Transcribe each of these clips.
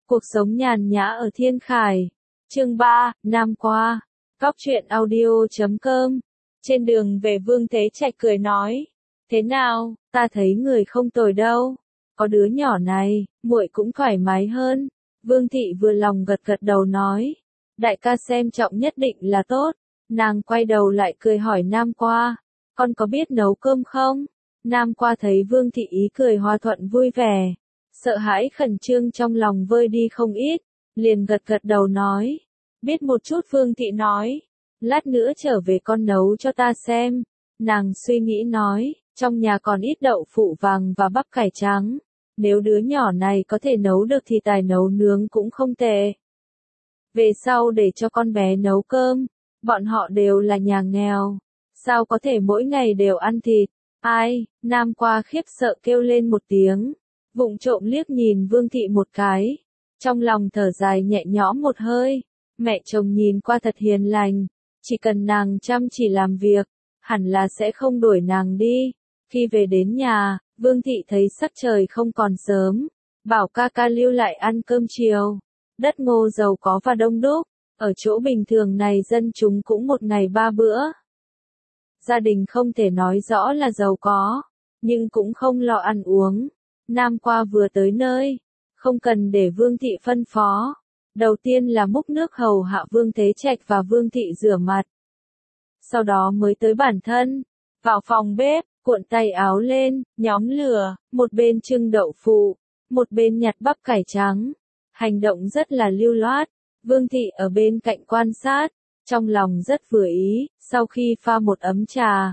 Cuộc sống nhàn nhã ở Thiên Khải. Chương 3, Nam qua. Cóc truyện audio.com. Trên đường về Vương Thế Trạch cười nói. Thế nào, ta thấy người không tồi đâu. Có đứa nhỏ này, muội cũng thoải mái hơn. Vương Thị vừa lòng gật gật đầu nói. Đại ca xem trọng nhất định là tốt. Nàng quay đầu lại cười hỏi Nam qua. Con có biết nấu cơm không? Nam qua thấy Vương Thị ý cười hòa thuận vui vẻ. Sợ hãi khẩn trương trong lòng vơi đi không ít, liền gật gật đầu nói. Biết một chút. Vương Thị nói. Lát nữa trở về con nấu cho ta xem. Nàng suy nghĩ nói, trong nhà còn ít đậu phụ vàng và bắp cải trắng. Nếu đứa nhỏ này có thể nấu được thì tài nấu nướng cũng không tệ. Về sau để cho con bé nấu cơm, bọn họ đều là nhà nghèo. Sao có thể mỗi ngày đều ăn thịt? Ai? Nam qua khiếp sợ kêu lên một tiếng. Vụng trộm liếc nhìn Vương Thị một cái. Trong lòng thở dài nhẹ nhõm một hơi. Mẹ chồng nhìn qua thật hiền lành. Chỉ cần nàng chăm chỉ làm việc, hẳn là sẽ không đuổi nàng đi. Khi về đến nhà, Vương Thị thấy sắc trời không còn sớm. Bảo ca ca lưu lại ăn cơm chiều. Đất ngô giàu có và đông đúc. Ở chỗ bình thường này dân chúng cũng một ngày 3 bữa. Gia đình không thể nói rõ là giàu có, nhưng cũng không lo ăn uống. Nam qua vừa tới nơi, không cần để Vương Thị phân phó. Đầu tiên là múc nước hầu hạ Vương Thế Trạch và Vương Thị rửa mặt. Sau đó mới tới bản thân, vào phòng bếp, cuộn tay áo lên, nhóm lửa, một bên trưng đậu phụ, một bên nhặt bắp cải trắng. Hành động rất là lưu loát. Vương Thị ở bên cạnh quan sát, trong lòng rất vừa ý. Sau khi pha một ấm trà,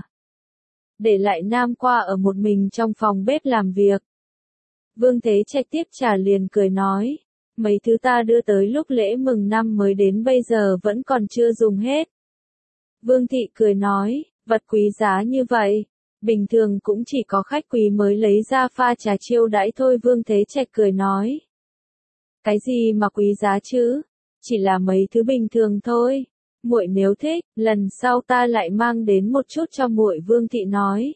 để lại Nam qua ở một mình trong phòng bếp làm việc. Vương Thế Trạch tiếp trà liền cười nói, mấy thứ ta đưa tới lúc lễ mừng năm mới đến bây giờ vẫn còn chưa dùng hết. Vương Thị cười nói, vật quý giá như vậy, bình thường cũng chỉ có khách quý mới lấy ra pha trà chiêu đãi thôi. Vương Thế Trạch cười nói, cái gì mà quý giá chứ, chỉ là mấy thứ bình thường thôi. Muội nếu thích, lần sau ta lại mang đến một chút cho muội. Vương Thị nói.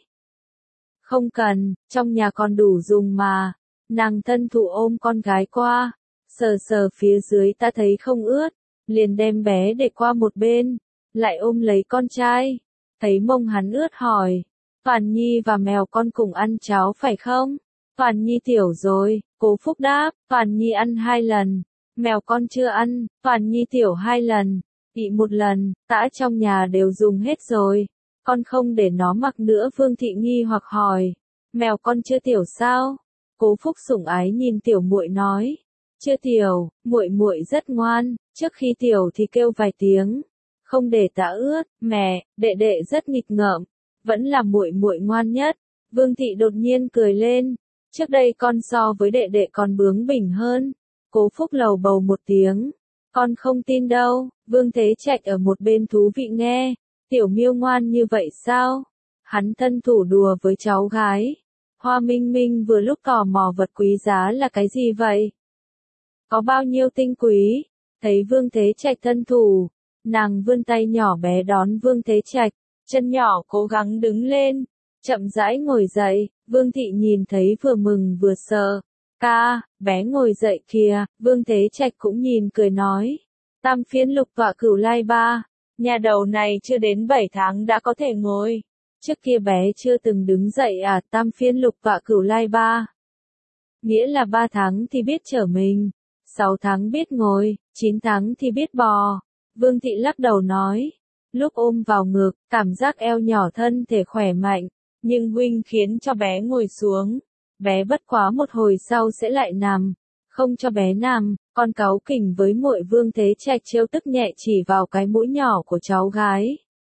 Không cần, trong nhà còn đủ dùng mà. Nàng thân thủ ôm con gái qua, sờ sờ phía dưới ta thấy không ướt, liền đem bé để qua một bên, lại ôm lấy con trai, thấy mông hắn ướt hỏi, Toàn Nhi và mèo con cùng ăn cháo phải không? Toàn Nhi tiểu rồi, Cố Phúc đáp, Toàn Nhi ăn 2 lần, mèo con chưa ăn. Toàn Nhi tiểu 2 lần, ị 1 lần, tã trong nhà đều dùng hết rồi, con không để nó mặc nữa. Vương Thị nghi hoặc hỏi, mèo con chưa tiểu sao? Cố Phúc sủng ái nhìn tiểu muội nói, chưa tiểu, muội muội rất ngoan, trước khi tiểu thì kêu vài tiếng, không để tã ướt. Mẹ, đệ đệ rất nghịch ngợm, vẫn là muội muội ngoan nhất. Vương Thị đột nhiên cười lên, trước đây con so với đệ đệ còn bướng bỉnh hơn. Cố Phúc lầu bầu một tiếng, con không tin đâu. Vương Thế Trạch ở một bên thú vị nghe, tiểu miêu ngoan như vậy sao? Hắn thân thủ đùa với cháu gái. Hoa Minh Minh vừa lúc tò mò vật quý giá là cái gì vậy? Có bao nhiêu tinh quý? Thấy Vương Thế Trạch thân thủ, nàng vươn tay nhỏ bé đón Vương Thế Trạch, chân nhỏ cố gắng đứng lên, chậm rãi ngồi dậy. Vương Thị nhìn thấy vừa mừng vừa sợ. Ca, bé ngồi dậy kìa. Vương Thế Trạch cũng nhìn cười nói, Tam phiên lục tọa cửu lai ba, nhà đầu này chưa đến 7 tháng đã có thể ngồi. Trước kia bé chưa từng đứng dậy à? Tam phiên lục tọa cửu lai ba, nghĩa là 3 tháng thì biết trở mình, 6 tháng biết ngồi, 9 tháng thì biết bò. Vương Thị lắc đầu nói, lúc ôm vào ngực, cảm giác eo nhỏ thân thể khỏe mạnh, nhưng huynh khiến cho bé ngồi xuống, bé bất quá một hồi sau sẽ lại nằm, không cho bé nằm. Con cáu kỉnh với muội. Vương Thế Trạch trêu tức nhẹ chỉ vào cái mũi nhỏ của cháu gái.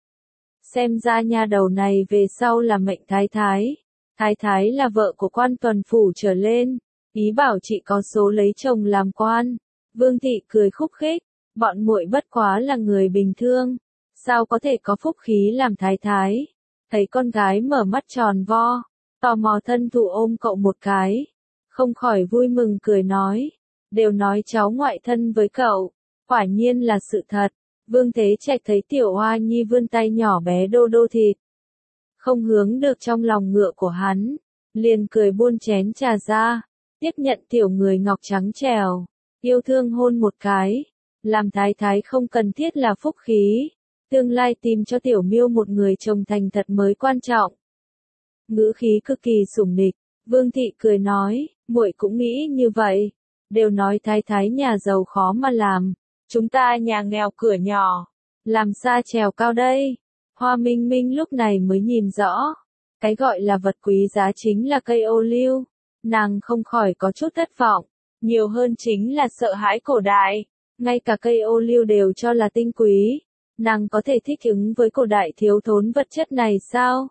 Xem ra nha đầu này về sau là mệnh thái thái. Thái thái là vợ của quan tuần phủ trở lên, ý bảo chị có số lấy chồng làm quan. Vương Thị cười khúc khích, bọn muội bất quá là người bình thường, sao có thể có phúc khí làm thái thái. Thấy con gái mở mắt tròn vo, tò mò thân thủ ôm cậu một cái, không khỏi vui mừng cười nói, đều nói cháu ngoại thân với cậu, quả nhiên là sự thật. Vương Thế Trạch thấy tiểu Hoa Nhi vươn tay nhỏ bé đô đô thịt, không hướng được trong lòng ngựa của hắn, liền cười buôn chén trà ra, tiếp nhận tiểu người ngọc trắng trẻo, yêu thương hôn một cái. Làm thái thái không cần thiết là phúc khí. Tương lai tìm cho tiểu miêu một người chồng thành thật mới quan trọng. Ngữ khí cực kỳ sủng nịch. Vương thị cười nói, muội cũng nghĩ như vậy. Đều nói thái thái nhà giàu khó mà làm. Chúng ta nhà nghèo cửa nhỏ. Làm xa trèo cao đây. Hoa Minh Minh lúc này mới nhìn rõ. Cái gọi là vật quý giá chính là cây ô liu. Nàng không khỏi có chút thất vọng. Nhiều hơn chính là sợ hãi cổ đại. Ngay cả cây ô liu đều cho là tinh quý. Nàng có thể thích ứng với cổ đại thiếu thốn vật chất này sao?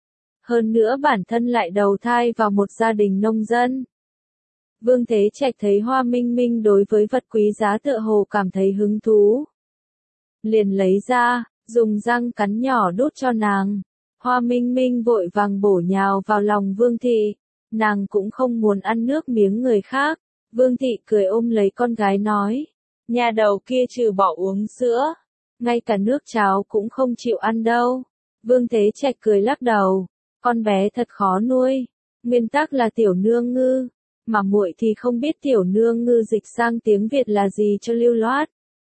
Hơn nữa bản thân lại đầu thai vào một gia đình nông dân. Vương Thế Trạch thấy Hoa Minh Minh đối với vật quý giá tựa hồ cảm thấy hứng thú. Liền lấy ra, dùng răng cắn nhỏ đút cho nàng. Hoa Minh Minh vội vàng bổ nhào vào lòng Vương Thị. Nàng cũng không muốn ăn nước miếng người khác. Vương Thị cười ôm lấy con gái nói. Nhà đầu kia trừ bỏ uống sữa. Ngay cả nước cháo cũng không chịu ăn đâu. Vương Thế Trạch cười lắc đầu. Con bé thật khó nuôi. Nguyên tắc là tiểu nương ngư. Mà muội thì không biết tiểu nương ngư dịch sang tiếng Việt là gì cho lưu loát.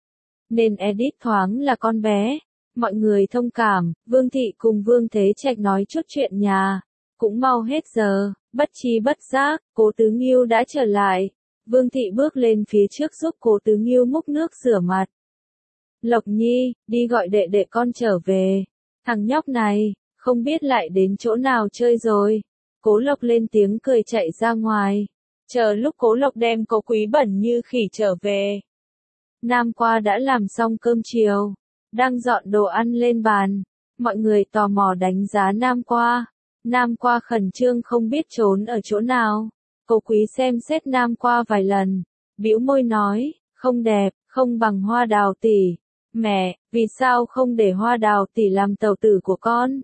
Nên edit thoáng là con bé. Mọi người thông cảm, Vương Thị cùng Vương Thế Trạch nói chút chuyện nhà. Cũng mau hết giờ, bất chi bất giác, Cố Tứ Nghiêu đã trở lại. Vương Thị bước lên phía trước giúp Cố Tứ Nghiêu múc nước rửa mặt. Lộc Nhi, đi gọi đệ đệ con trở về. Thằng nhóc này, không biết lại đến chỗ nào chơi rồi. Cố Lộc lên tiếng cười chạy ra ngoài. Chờ lúc Cố Lộc đem Cố Quý bẩn như khỉ trở về. Nam Qua đã làm xong cơm chiều. Đang dọn đồ ăn lên bàn. Mọi người tò mò đánh giá Nam Qua. Nam Qua khẩn trương không biết trốn ở chỗ nào. Cố Quý xem xét Nam Qua vài lần. Bĩu môi nói, không đẹp, không bằng Hoa Đào tỷ. Mẹ, vì sao không để Hoa Đào tỷ làm tẩu tử của con?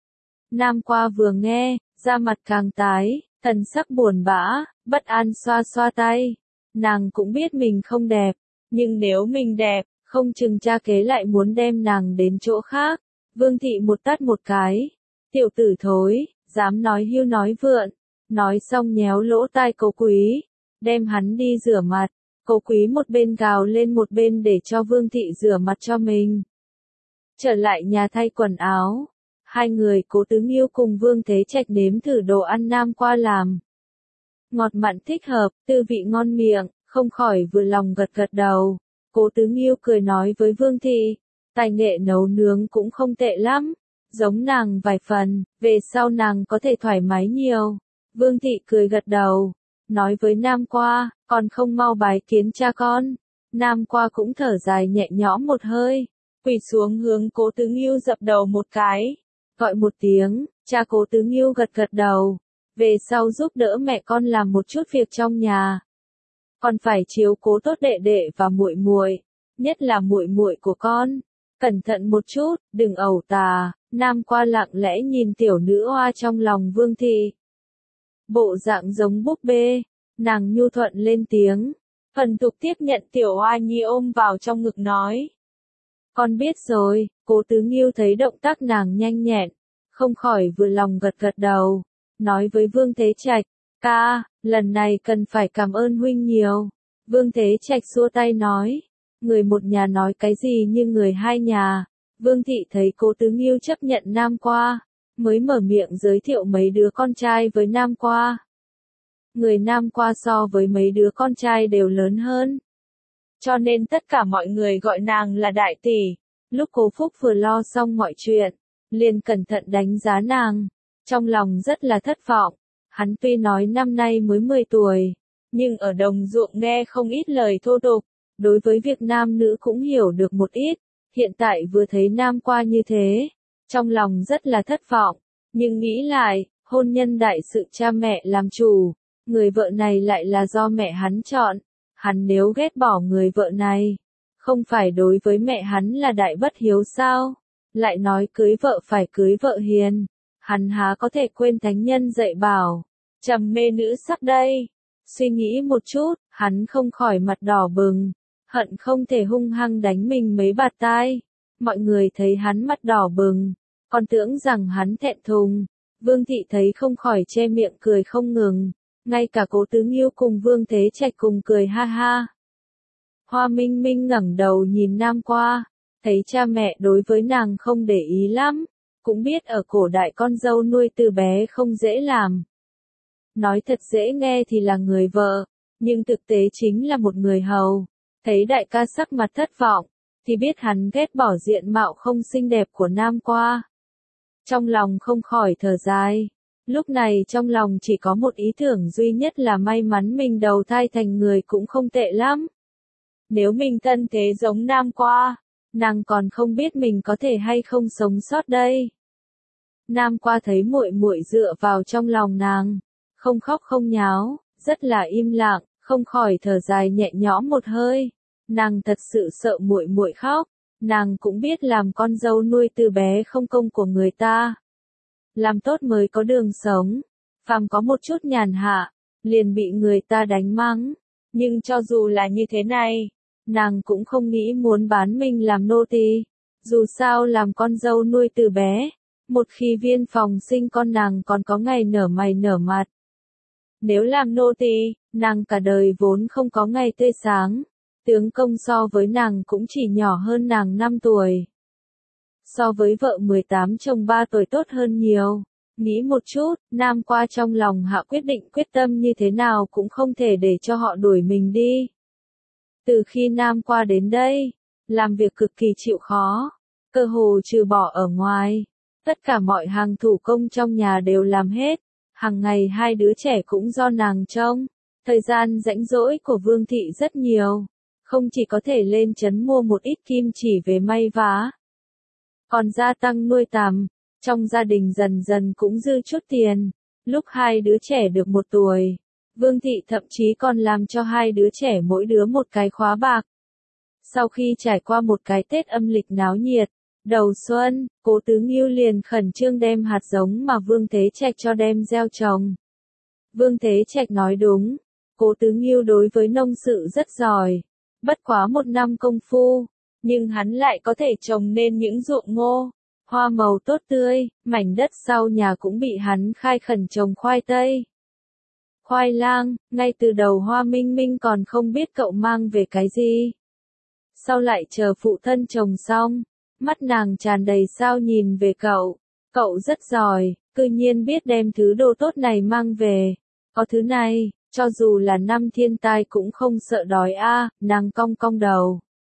Nam Qua vừa nghe, da mặt càng tái, thần sắc buồn bã, bất an xoa xoa tay. Nàng cũng biết mình không đẹp, nhưng nếu mình đẹp, không chừng cha kế lại muốn đem nàng đến chỗ khác. Vương Thị một tát một cái. Tiểu tử thối, dám nói hưu nói vượn. Nói xong nhéo lỗ tai Cố Quý, đem hắn đi rửa mặt. Cố Quý một bên gào lên một bên để cho Vương Thị rửa mặt cho mình. Trở lại nhà thay quần áo. Hai người Cố Tứ Nghiêu cùng Vương Thế Trạch nếm thử đồ ăn Nam Qua làm. Ngọt mặn thích hợp, tư vị ngon miệng, không khỏi vừa lòng gật gật đầu. Cố Tứ Nghiêu cười nói với Vương Thị, tài nghệ nấu nướng cũng không tệ lắm, giống nàng vài phần, về sau nàng có thể thoải mái nhiều. Vương Thị cười gật đầu, nói với Nam Qua, còn không mau bái kiến cha con. Nam Qua cũng thở dài nhẹ nhõm một hơi, quỳ xuống hướng Cố Tứ Nghiêu dập đầu một cái, gọi một tiếng, cha. Cố Tứ Nghiêu gật gật đầu, về sau giúp đỡ mẹ con làm một chút việc trong nhà. Còn phải chiếu cố tốt đệ đệ và muội muội, nhất là muội muội của con. Cẩn thận một chút, đừng ẩu tà. Nam Qua lặng lẽ nhìn tiểu nữ hoa trong lòng Vương Thị. Bộ dạng giống búp bê, nàng nhu thuận lên tiếng. Phần Tục tiếp nhận tiểu hoa nhi ôm vào trong ngực nói. Con biết rồi. Cố Tứ Nghiêu thấy động tác nàng nhanh nhẹn, không khỏi vừa lòng gật gật đầu. Nói với Vương Thế Trạch, ca, lần này cần phải cảm ơn huynh nhiều. Vương Thế Trạch xua tay nói, người một nhà nói cái gì như người hai nhà. Vương Thị thấy Cố Tứ Nghiêu chấp nhận Nam Qua, mới mở miệng giới thiệu mấy đứa con trai với Nam Qua. Người Nam Qua so với mấy đứa con trai đều lớn hơn, cho nên tất cả mọi người gọi nàng là đại tỷ. Lúc Cố Phúc vừa lo xong mọi chuyện, liền cẩn thận đánh giá nàng, trong lòng rất là thất vọng. Hắn tuy nói năm nay mới 10 tuổi, nhưng ở đồng ruộng nghe không ít lời thô tục, đối với việc nam nữ cũng hiểu được một ít. Hiện tại vừa thấy Nam Qua như thế, trong lòng rất là thất vọng, nhưng nghĩ lại, hôn nhân đại sự cha mẹ làm chủ, người vợ này lại là do mẹ hắn chọn. Hắn nếu ghét bỏ người vợ này, không phải đối với mẹ hắn là đại bất hiếu sao? Lại nói cưới vợ phải cưới vợ hiền, hắn há có thể quên thánh nhân dạy bảo, trầm mê nữ sắc đây. Suy nghĩ một chút, hắn không khỏi mặt đỏ bừng, hận không thể hung hăng đánh mình mấy bạt tai. Mọi người thấy hắn mặt đỏ bừng, còn tưởng rằng hắn thẹn thùng. Vương Thị thấy không khỏi che miệng cười không ngừng. Ngay cả Cố Tứ Nghiêu cùng Vương Thế Trạch cùng cười ha ha. Hoa Minh Minh ngẩng đầu nhìn Nam qua, thấy cha mẹ đối với nàng không để ý lắm, cũng biết ở cổ đại con dâu nuôi từ bé không dễ làm. Nói thật dễ nghe thì là người vợ, nhưng thực tế chính là một người hầu. Thấy đại ca sắc mặt thất vọng, thì biết hắn ghét bỏ diện mạo không xinh đẹp của Nam qua. Trong lòng không khỏi thở dài. Lúc này trong lòng chỉ có một ý tưởng duy nhất là may mắn mình đầu thai thành người cũng không tệ lắm. Nếu mình thân thế giống Nam qua, nàng còn không biết mình có thể hay không sống sót đây. Nam qua thấy muội muội dựa vào trong lòng nàng, không khóc không nháo, rất là im lặng, không khỏi thở dài nhẹ nhõm một hơi. Nàng thật sự sợ muội muội khóc, nàng cũng biết làm con dâu nuôi từ bé không công của người ta. Làm tốt mới có đường sống, phàm có một chút nhàn hạ, liền bị người ta đánh mắng. Nhưng cho dù là như thế này, nàng cũng không nghĩ muốn bán mình làm nô tỳ. Dù sao làm con dâu nuôi từ bé, một khi viên phòng sinh con nàng còn có ngày nở mày nở mặt. Nếu làm nô tỳ, nàng cả đời vốn không có ngày tươi sáng. Tướng công so với nàng cũng chỉ nhỏ hơn nàng 5 tuổi. So với vợ 18 chồng 3 tuổi tốt hơn nhiều. Nghĩ một chút, Nam qua trong lòng hạ quyết định quyết tâm như thế nào cũng không thể để cho họ đuổi mình đi. Từ khi Nam qua đến đây, làm việc cực kỳ chịu khó, cơ hồ trừ bỏ ở ngoài. Tất cả mọi hàng thủ công trong nhà đều làm hết, hàng ngày hai đứa trẻ cũng do nàng trông. Thời gian rảnh rỗi của Vương thị rất nhiều, không chỉ có thể lên trấn mua một ít kim chỉ về may vá, còn gia tăng nuôi tằm, trong gia đình dần dần cũng dư chút tiền. Lúc hai đứa trẻ được 1 tuổi, Vương thị thậm chí còn làm cho hai đứa trẻ mỗi đứa một cái khóa bạc. Sau khi trải qua một cái Tết âm lịch náo nhiệt, đầu xuân, Cố Tứ Ngưu liền khẩn trương đem hạt giống mà Vương Thế Trạch cho đem gieo trồng. Vương Thế Trạch nói đúng, Cố Tứ Ngưu đối với nông sự rất giỏi, bất quá 1 năm công phu, nhưng hắn lại có thể trồng nên những ruộng ngô, hoa màu tốt tươi, mảnh đất sau nhà cũng bị hắn khai khẩn trồng khoai tây. Khoai lang, ngay từ đầu Hoa Minh Minh còn không biết cậu mang về cái gì. Sau lại chờ phụ thân trồng xong, mắt nàng tràn đầy sao nhìn về cậu rất giỏi, cư nhiên biết đem thứ đồ tốt này mang về. Có thứ này, cho dù là 5 thiên tai cũng không sợ đói a, nàng cong cong đầu.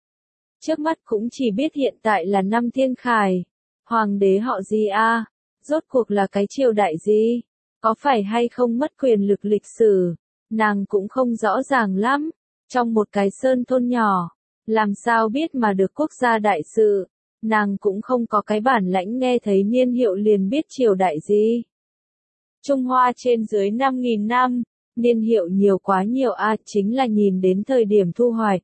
Trước mắt cũng chỉ biết hiện tại là 5 thiên khải, hoàng đế họ gì a, rốt cuộc là cái triều đại gì, có phải hay không mất quyền lực lịch sử, nàng cũng không rõ ràng lắm, trong một cái sơn thôn nhỏ, làm sao biết mà được quốc gia đại sự, nàng cũng không có cái bản lãnh nghe thấy niên hiệu liền biết triều đại gì. Trung Hoa trên dưới 5.000 năm, niên hiệu nhiều quá nhiều a, chính là nhìn đến thời điểm thu hoạch.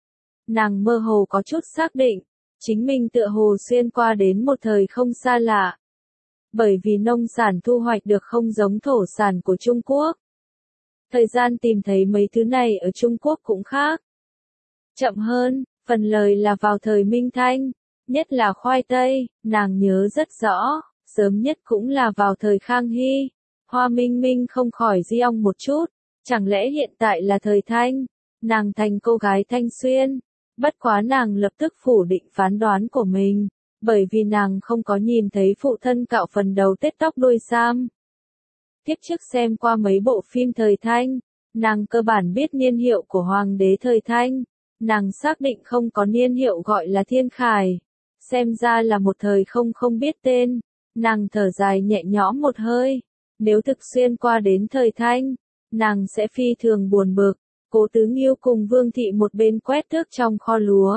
Nàng mơ hồ có chút xác định, chính mình tựa hồ xuyên qua đến một thời không xa lạ. Bởi vì nông sản thu hoạch được không giống thổ sản của Trung Quốc. Thời gian tìm thấy mấy thứ này ở Trung Quốc cũng khác. Chậm hơn, phần lời là vào thời Minh Thanh, nhất là khoai tây, nàng nhớ rất rõ, sớm nhất cũng là vào thời Khang Hy. Hoa Minh Minh không khỏi di ong một chút, chẳng lẽ hiện tại là thời Thanh, nàng thành cô gái Thanh Xuyên. Bất quá nàng lập tức phủ định phán đoán của mình, bởi vì nàng không có nhìn thấy phụ thân cạo phần đầu tết tóc đuôi sam. Tiếp trước xem qua mấy bộ phim thời Thanh, nàng cơ bản biết niên hiệu của hoàng đế thời Thanh, nàng xác định không có niên hiệu gọi là thiên khải, xem ra là một thời không biết tên, nàng thở dài nhẹ nhõm một hơi, nếu thực xuyên qua đến thời Thanh, nàng sẽ phi thường buồn bực. Cố Tứ Ngưu cùng Vương thị một bên quét tước trong kho lúa,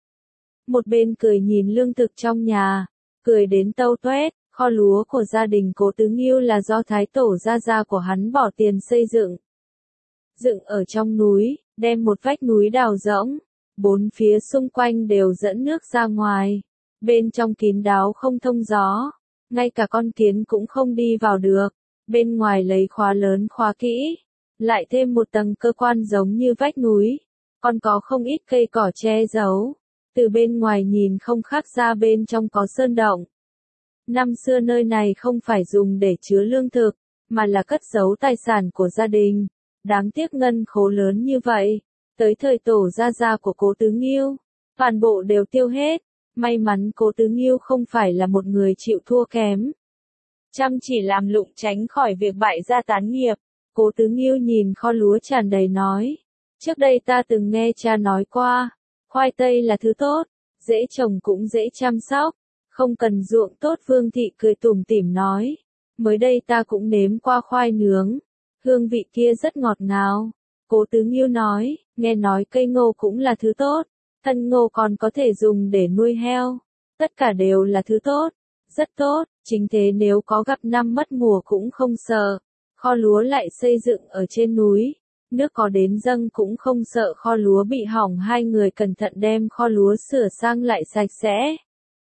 một bên cười nhìn lương thực trong nhà, cười đến tâu toét. Kho lúa của gia đình Cố Tứ Ngưu là do thái tổ gia của hắn bỏ tiền xây dựng. Dựng ở trong núi, đem một vách núi đào rỗng, 4 phía xung quanh đều dẫn nước ra ngoài, bên trong kín đáo không thông gió, ngay cả con kiến cũng không đi vào được, bên ngoài lấy khóa lớn khóa kỹ. Lại thêm một tầng cơ quan giống như vách núi, còn có không ít cây cỏ che giấu, từ bên ngoài nhìn không khác ra bên trong có sơn động. Năm xưa nơi này không phải dùng để chứa lương thực, mà là cất giấu tài sản của gia đình, đáng tiếc ngân khố lớn như vậy, Tới thời tổ gia gia của Cố Tứ Nghiêu, toàn bộ đều tiêu hết. May mắn Cố Tứ Nghiêu không phải là một người chịu thua kém. Chăm chỉ làm lụng tránh khỏi việc bại gia tán nghiệp. Cố Tứ Nghiêu nhìn kho lúa tràn đầy nói. Trước đây ta từng nghe cha nói qua, khoai tây là thứ tốt, dễ trồng cũng dễ chăm sóc, không cần ruộng tốt. Vương Thị cười tủm tỉm nói. Mới đây ta cũng nếm qua khoai nướng, hương vị kia rất ngọt ngào. Cố Tứ Nghiêu nói, nghe nói cây ngô cũng là thứ tốt, thân ngô còn có thể dùng để nuôi heo, tất cả đều là thứ tốt, rất tốt, chính thế nếu có gặp năm mất mùa cũng không sợ. Kho lúa lại xây dựng ở trên núi, nước có đến dâng cũng không sợ kho lúa bị hỏng. Hai người cẩn thận đem kho lúa sửa sang lại sạch sẽ.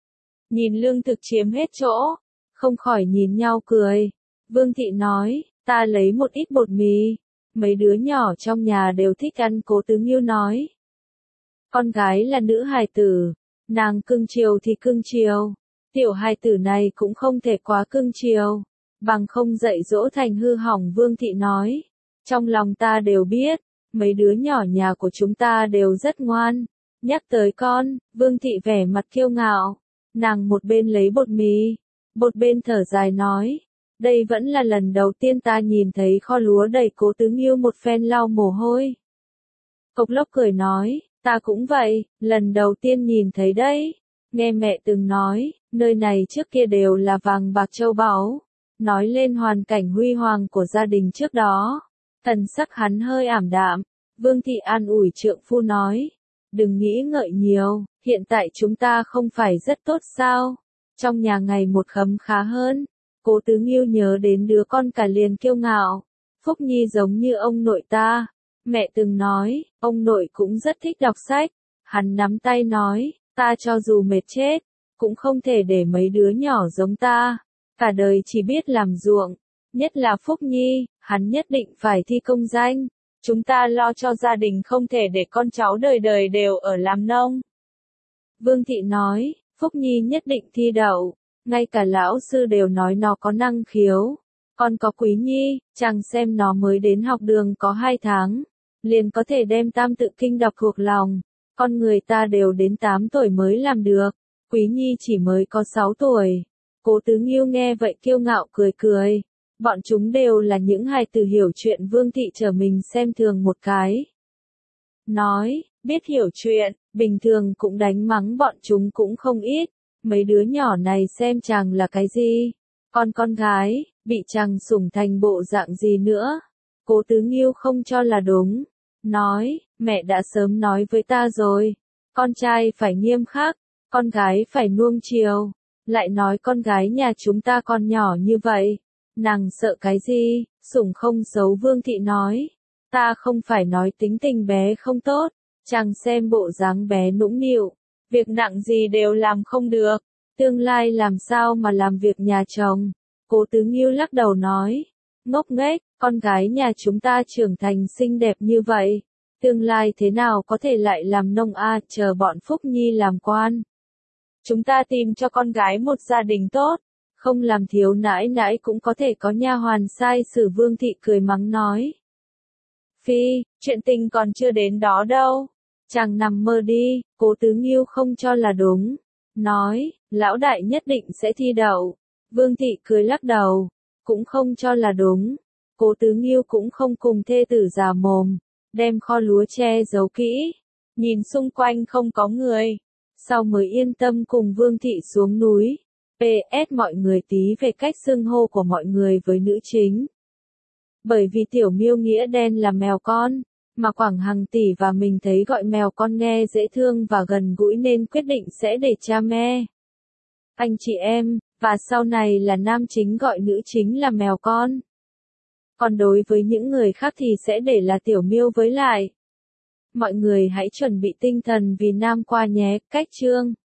Nhìn lương thực chiếm hết chỗ, không khỏi nhìn nhau cười. Vương Thị nói, ta lấy một ít bột mì, mấy đứa nhỏ trong nhà đều thích ăn. Cố Tứ Nghiêu nói, con gái là nữ hài tử, nàng cưng chiều thì cưng chiều, tiểu hài tử này cũng không thể quá cưng chiều, bằng không dạy dỗ thành hư hỏng. Vương Thị nói, trong lòng ta đều biết, mấy đứa nhỏ nhà của chúng ta đều rất ngoan. Nhắc tới con, Vương Thị vẻ mặt kiêu ngạo, nàng một bên lấy bột mì, một bên thở dài nói, đây vẫn là lần đầu tiên ta nhìn thấy kho lúa đầy. Cố Tứ Nghiêu một phen lau mồ hôi. Cộc Lốc cười nói, ta cũng vậy, lần đầu tiên nhìn thấy đấy. Nghe mẹ từng nói, nơi này trước kia đều là vàng bạc châu báu. Nói lên hoàn cảnh huy hoàng của gia đình trước đó, thần sắc hắn hơi ảm đạm. Vương Thị an ủi trượng phu nói, đừng nghĩ ngợi nhiều, hiện tại chúng ta không phải rất tốt sao? Trong nhà ngày một khấm khá hơn. Cố Tứ Nghiêu nhớ đến đứa con cả liền kiêu ngạo. Phúc Nhi giống như ông nội ta. Mẹ từng nói, ông nội cũng rất thích đọc sách. Hắn nắm tay nói, ta cho dù mệt chết, cũng không thể để mấy đứa nhỏ giống ta, cả đời chỉ biết làm ruộng. Nhất là Phúc Nhi, hắn nhất định phải thi công danh. Chúng ta lo cho gia đình, không thể để con cháu đời đời đều ở làm nông. Vương Thị nói, Phúc Nhi nhất định thi đậu. Ngay cả lão sư đều nói nó có năng khiếu. Còn có Quý Nhi, chàng xem nó mới đến học đường có 2 tháng, liền có thể đem Tam Tự Kinh đọc thuộc lòng. Con người ta đều đến 8 tuổi mới làm được, Quý Nhi chỉ mới có 6 tuổi. Cố Tứ Nghiêu nghe vậy kiêu ngạo cười cười. Bọn chúng đều là những hài tử hiểu chuyện. Vương Thị trở mình xem thường một cái. Nói, biết hiểu chuyện, bình thường cũng đánh mắng bọn chúng cũng không ít. Mấy đứa nhỏ này xem chàng là cái gì? Con gái, bị chàng sủng thành bộ dạng gì nữa? Cố Tứ Nghiêu không cho là đúng. Nói, mẹ đã sớm nói với ta rồi. Con trai phải nghiêm khắc, con gái phải nuông chiều. Lại nói con gái nhà chúng ta còn nhỏ như vậy. Nàng sợ cái gì? Sủng không xấu. Vương Thị nói. Ta không phải nói tính tình bé không tốt. Chàng xem bộ dáng bé nũng nịu. Việc nặng gì đều làm không được. Tương lai làm sao mà làm việc nhà chồng? Cố Tứ Nghiêu lắc đầu nói. Ngốc nghếch, con gái nhà chúng ta trưởng thành xinh đẹp như vậy. Tương lai thế nào có thể lại làm nông a? Chờ bọn Phúc Nhi làm quan. Chúng ta tìm cho con gái một gia đình tốt. Không làm thiếu nãi nãi cũng có thể có nha hoàn sai sử. Vương Thị cười mắng nói. Phi, chuyện tình còn chưa đến đó đâu. Chàng nằm mơ đi. Cố Tứ Nghiêu không cho là đúng. Nói, lão đại nhất định sẽ thi đậu. Vương Thị cười lắc đầu. Cũng không cho là đúng. Cố Tứ Nghiêu cũng không cùng thê tử già mồm. Đem kho lúa che giấu kỹ. Nhìn xung quanh không có người. Sau mới yên tâm cùng Vương Thị xuống núi. PS mọi người tí về cách xưng hô của mọi người với nữ chính. Bởi vì Tiểu Miêu nghĩa đen là mèo con, mà Quảng Hằng tỷ và mình thấy gọi mèo con nghe dễ thương và gần gũi nên quyết định sẽ để cha mẹ, anh chị em, và sau này là nam chính gọi nữ chính là mèo con. Còn đối với những người khác thì sẽ để là Tiểu Miêu với lại. Mọi người hãy chuẩn bị tinh thần vì nam qua nhé. Cách chương